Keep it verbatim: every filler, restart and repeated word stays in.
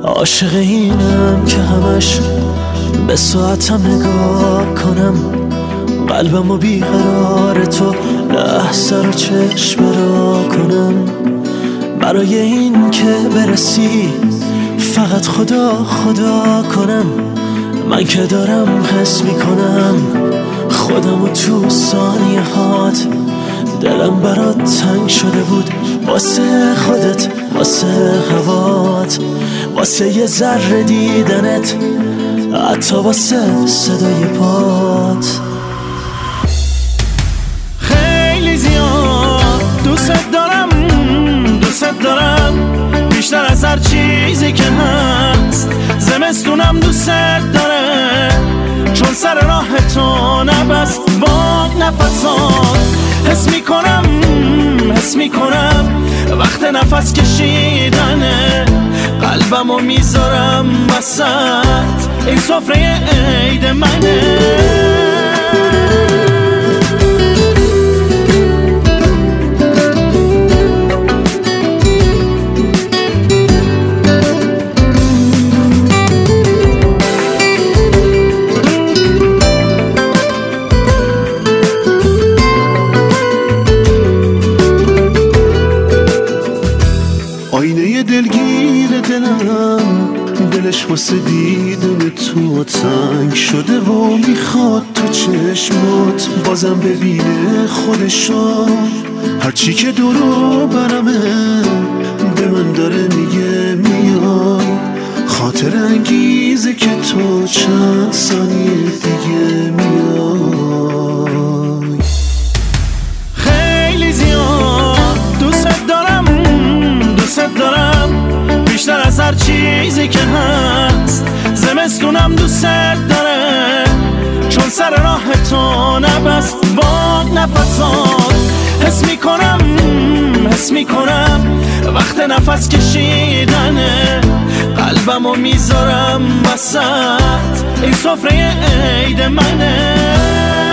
عاشق اینم که همش به ساعتم نگاه کنم، قلبمو بیقرار تو لحظه رو چشم را کنم. برای این که برسی فقط خدا خدا کنم، من که دارم حس میکنم خودمو تو ثانیه هات. دلم برات تنگ شده بود واسه خودت، واسه هوات، واسه یه ذره دیدنت، حتی واسه صدای پات. خیلی زیاد دوست دارم، دوست دارم بیشتر از هر چیزی که هست. زمستونم دوست داره چون سر راه تو نبست با نفسات. حس میکنم حس میکنم وقت نفس کشیدنه، قلبمو میذارم وسط این سفره عید منه. آینه دلگیر دلم، دلش واسه دیدن تو تنگ شده و میخواد تو چشمات بازم ببینه خودشو. هرچی که دورو برمه به من داره میگه میای، خاطر انگیزه که تو چند ثانیه دیگه میای. خیلی زیاد دوست دارم، دوست دارم بیشتر از هر چیزی که هست. زمستونم دوست داره چون سر راه تو نبست با نفسات. حس میکنم حس میکنم وقت نفس کشیدنه، قلبمو میذارم وسط این سفره عید منه.